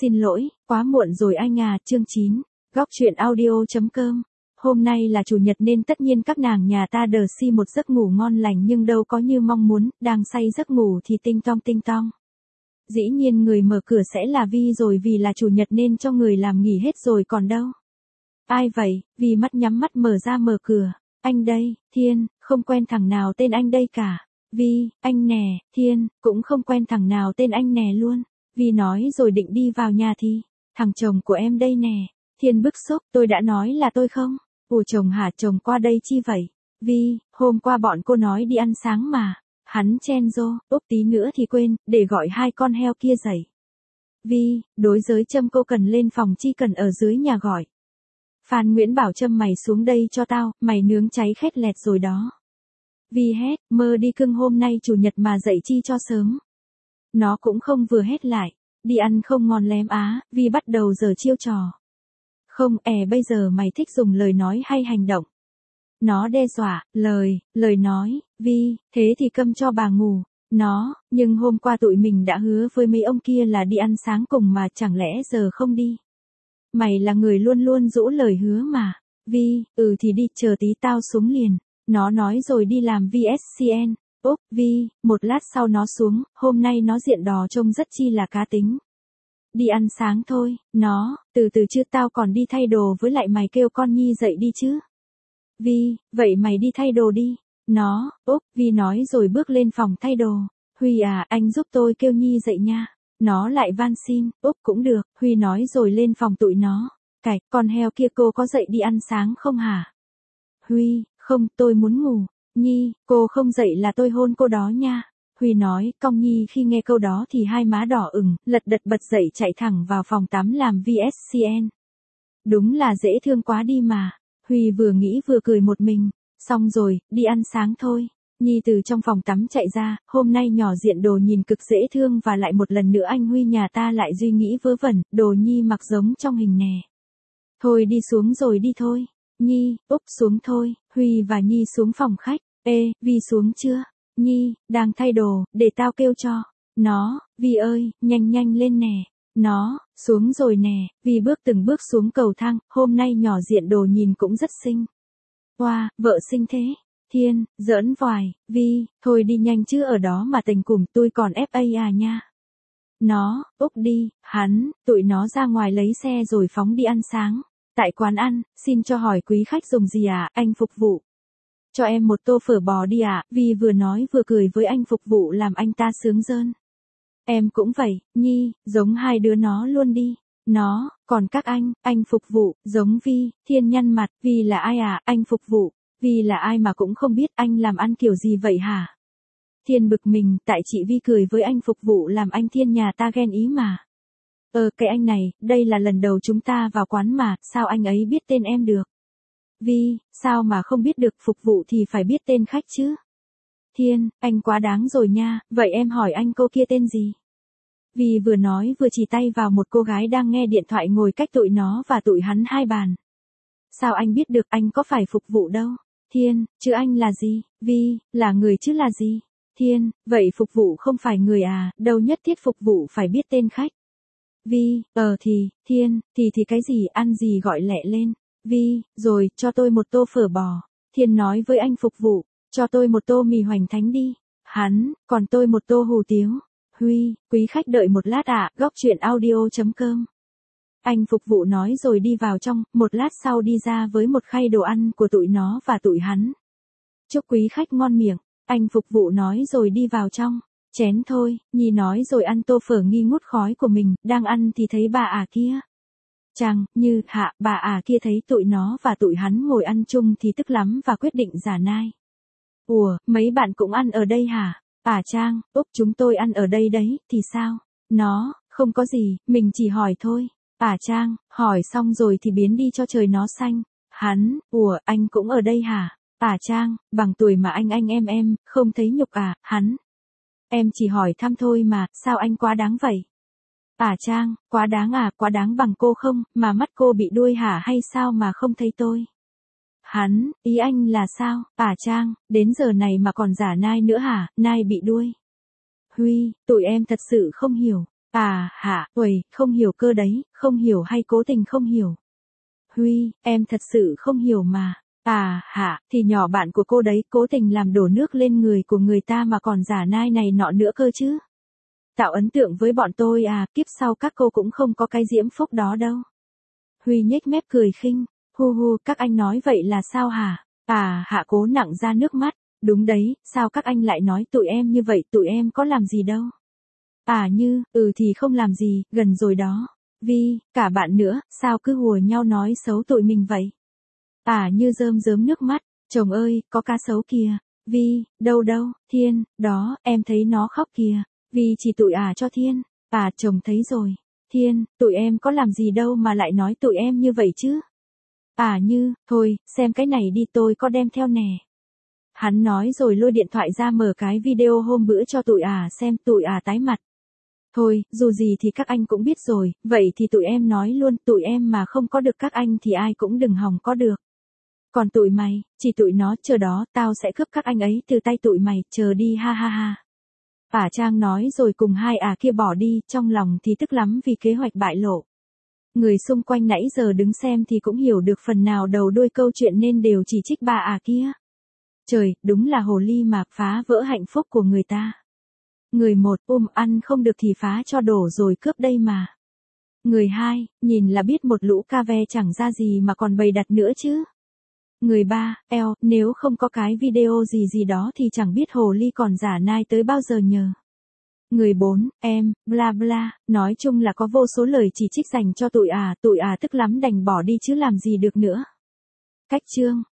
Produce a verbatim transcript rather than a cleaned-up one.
Xin lỗi, quá muộn rồi anh à, chương chín. Góc truyện audio.com. Hôm nay là chủ nhật nên tất nhiên các nàng nhà ta đờ si một giấc ngủ ngon lành nhưng đâu có như mong muốn, đang say giấc ngủ thì tinh tong tinh tong. Dĩ nhiên người mở cửa sẽ là Vi rồi, vì là chủ nhật nên cho người làm nghỉ hết rồi còn đâu. Ai vậy? Vi mắt nhắm mắt mở ra mở cửa. Anh đây, Thiên, không quen thằng nào tên anh đây cả. Vi, anh nè, Thiên, cũng không quen thằng nào tên anh nè luôn. Vi nói rồi định đi vào nhà thì, thằng chồng của em đây nè. Thiên bức xúc, tôi đã nói là tôi không. Ủa chồng hả, chồng qua đây chi vậy? Vi, hôm qua bọn cô nói đi ăn sáng mà. Hắn chen rô, úp tí nữa thì quên, để gọi hai con heo kia dậy. Vi, đối giới Trâm cô cần lên phòng chi cần ở dưới nhà gọi. Phan Nguyễn bảo Trâm mày xuống đây cho tao, mày nướng cháy khét lẹt rồi đó. Vi hét, mơ đi cưng, hôm nay chủ nhật mà dậy chi cho sớm. Nó cũng không vừa hét lại, đi ăn không ngon lém á, Vi bắt đầu giờ chiêu trò. Không, è bây giờ mày thích dùng lời nói hay hành động? Nó đe dọa, lời, lời nói, Vi, thế thì câm cho bà ngủ. Nó, nhưng hôm qua tụi mình đã hứa với mấy ông kia là đi ăn sáng cùng mà chẳng lẽ giờ không đi? Mày là người luôn luôn giữ lời hứa mà. Vi, ừ thì đi, chờ tí tao xuống liền. Nó nói rồi đi làm vê ét xê en. Úp, Vi, một lát sau nó xuống, hôm nay nó diện đò trông rất chi là cá tính. Đi ăn sáng thôi, nó, từ từ chứ tao còn đi thay đồ, với lại mày kêu con Nhi dậy đi chứ. Vi, vậy mày đi thay đồ đi. Nó, Úp, Vi nói rồi bước lên phòng thay đồ. Huy à, anh giúp tôi kêu Nhi dậy nha. Nó lại van xin, Úp cũng được, Huy nói rồi lên phòng tụi nó. Cải, con heo kia cô có dậy đi ăn sáng không hả? Huy, không, tôi muốn ngủ. Nhi, cô không dậy là tôi hôn cô đó nha. Huy nói, cong Nhi khi nghe câu đó thì hai má đỏ ửng, lật đật bật dậy chạy thẳng vào phòng tắm làm vê ét xê en. Đúng là dễ thương quá đi mà. Huy vừa nghĩ vừa cười một mình. Xong rồi, đi ăn sáng thôi. Nhi từ trong phòng tắm chạy ra, hôm nay nhỏ diện đồ nhìn cực dễ thương và lại một lần nữa anh Huy nhà ta lại suy nghĩ vớ vẩn, đồ Nhi mặc giống trong hình nè. Thôi đi xuống rồi đi thôi. Nhi, Úp xuống thôi, Huy và Nhi xuống phòng khách. Ê, Vi xuống chưa? Nhi, đang thay đồ, để tao kêu cho. Nó, Vi ơi, nhanh nhanh lên nè. Nó, xuống rồi nè, Vi bước từng bước xuống cầu thang, hôm nay nhỏ diện đồ nhìn cũng rất xinh. Wow, vợ xinh thế. Thiên, giỡn vòi, Vi, thôi đi nhanh chứ ở đó mà tình cùng tôi còn ép a à nha. Nó, Úp đi, hắn, tụi nó ra ngoài lấy xe rồi phóng đi ăn sáng. Tại quán ăn, xin cho hỏi quý khách dùng gì à, anh phục vụ. Cho em một tô phở bò đi ạ, à, Vi vừa nói vừa cười với anh phục vụ làm anh ta sướng rơn. Em cũng vậy, Nhi, giống hai đứa nó luôn đi. Nó, còn các anh, anh phục vụ, giống Vi. Thiên nhăn mặt, Vi là ai à, anh phục vụ. Vi là ai mà cũng không biết, anh làm ăn kiểu gì vậy hả? Thiên bực mình, tại chị Vi cười với anh phục vụ làm anh Thiên nhà ta ghen ý mà. Ờ cái anh này, đây là lần đầu chúng ta vào quán mà, sao anh ấy biết tên em được? Vi, sao mà không biết được, phục vụ thì phải biết tên khách chứ. Thiên, anh quá đáng rồi nha, vậy em hỏi anh cô kia tên gì? Vi vừa nói vừa chỉ tay vào một cô gái đang nghe điện thoại ngồi cách tụi nó và tụi hắn hai bàn. Sao anh biết được, anh có phải phục vụ đâu? Thiên, chứ anh là gì? Vi, là người chứ là gì? Thiên, vậy phục vụ không phải người à, đâu nhất thiết phục vụ phải biết tên khách. Vi, ờ thì, Thiên, thì thì cái gì, ăn gì gọi lẹ lên. Vi, rồi, cho tôi một tô phở bò. Thiên nói với anh phục vụ, cho tôi một tô mì hoành thánh đi. Hắn, còn tôi một tô hủ tiếu. Huy, quý khách đợi một lát ạ, à, góc truyện audio.com. Anh phục vụ nói rồi đi vào trong, một lát sau đi ra với một khay đồ ăn của tụi nó và tụi hắn. Chúc quý khách ngon miệng, anh phục vụ nói rồi đi vào trong. Chén thôi, Nhi nói rồi ăn tô phở nghi ngút khói của mình, đang ăn thì thấy bà ả kia. Chàng, như, hạ, bà ả kia thấy tụi nó và tụi hắn ngồi ăn chung thì tức lắm và quyết định giả nai. Ủa, mấy bạn cũng ăn ở đây hả? À Trang, Úp chúng tôi ăn ở đây đấy, thì sao? Nó, không có gì, mình chỉ hỏi thôi. À Trang, hỏi xong rồi thì biến đi cho trời nó xanh. Hắn, ủa, anh cũng ở đây hả? À Trang, bằng tuổi mà anh anh em em, không thấy nhục à, hắn. Em chỉ hỏi thăm thôi mà, sao anh quá đáng vậy? À Trang, quá đáng à, quá đáng bằng cô không, mà mắt cô bị đuôi hả hay sao mà không thấy tôi? Hắn, ý anh là sao? À Trang, đến giờ này mà còn giả nai nữa hả, nai bị đuôi. Huy, tụi em thật sự không hiểu. À, hả, uầy, không hiểu cơ đấy, không hiểu hay cố tình không hiểu. Huy, em thật sự không hiểu mà. À, hả, thì nhỏ bạn của cô đấy cố tình làm đổ nước lên người của người ta mà còn giả nai này nọ nữa cơ chứ. Tạo ấn tượng với bọn tôi à, kiếp sau các cô cũng không có cái diễm phúc đó đâu. Huy nhếch mép cười khinh, hu hu, các anh nói vậy là sao hả? À, hạ cố nặng ra nước mắt, đúng đấy, sao các anh lại nói tụi em như vậy, tụi em có làm gì đâu. À Như, ừ thì không làm gì, gần rồi đó. Vi, cả bạn nữa, sao cứ hùa nhau nói xấu tụi mình vậy? À Như rơm rớm nước mắt, chồng ơi, có cá sấu kìa. Vi, đâu đâu, Thiên, đó, em thấy nó khóc kìa. Vi chỉ tụi à cho Thiên. À chồng thấy rồi. Thiên, tụi em có làm gì đâu mà lại nói tụi em như vậy chứ? À Như, thôi, xem cái này đi, tôi có đem theo nè. Hắn nói rồi lôi điện thoại ra mở cái video hôm bữa cho tụi à xem, tụi à tái mặt. Thôi, dù gì thì các anh cũng biết rồi, vậy thì tụi em nói luôn, tụi em mà không có được các anh thì ai cũng đừng hòng có được. Còn tụi mày, chỉ tụi nó, chờ đó, tao sẽ cướp các anh ấy từ tay tụi mày, chờ đi ha ha ha. Ả Trang nói rồi cùng hai ả kia bỏ đi, trong lòng thì tức lắm vì kế hoạch bại lộ. Người xung quanh nãy giờ đứng xem thì cũng hiểu được phần nào đầu đuôi câu chuyện nên đều chỉ trích bà ả kia. Trời, đúng là hồ ly mà, phá vỡ hạnh phúc của người ta. Người một, ôm ăn không được thì phá cho đổ rồi cướp đây mà. Người hai, nhìn là biết một lũ ca ve chẳng ra gì mà còn bày đặt nữa chứ. Người ba, eo, nếu không có cái video gì gì đó thì chẳng biết hồ ly còn giả nai tới bao giờ nhờ. Người bốn, em, bla bla, nói chung là có vô số lời chỉ trích dành cho tụi à, tụi à tức lắm đành bỏ đi chứ làm gì được nữa. Cách chương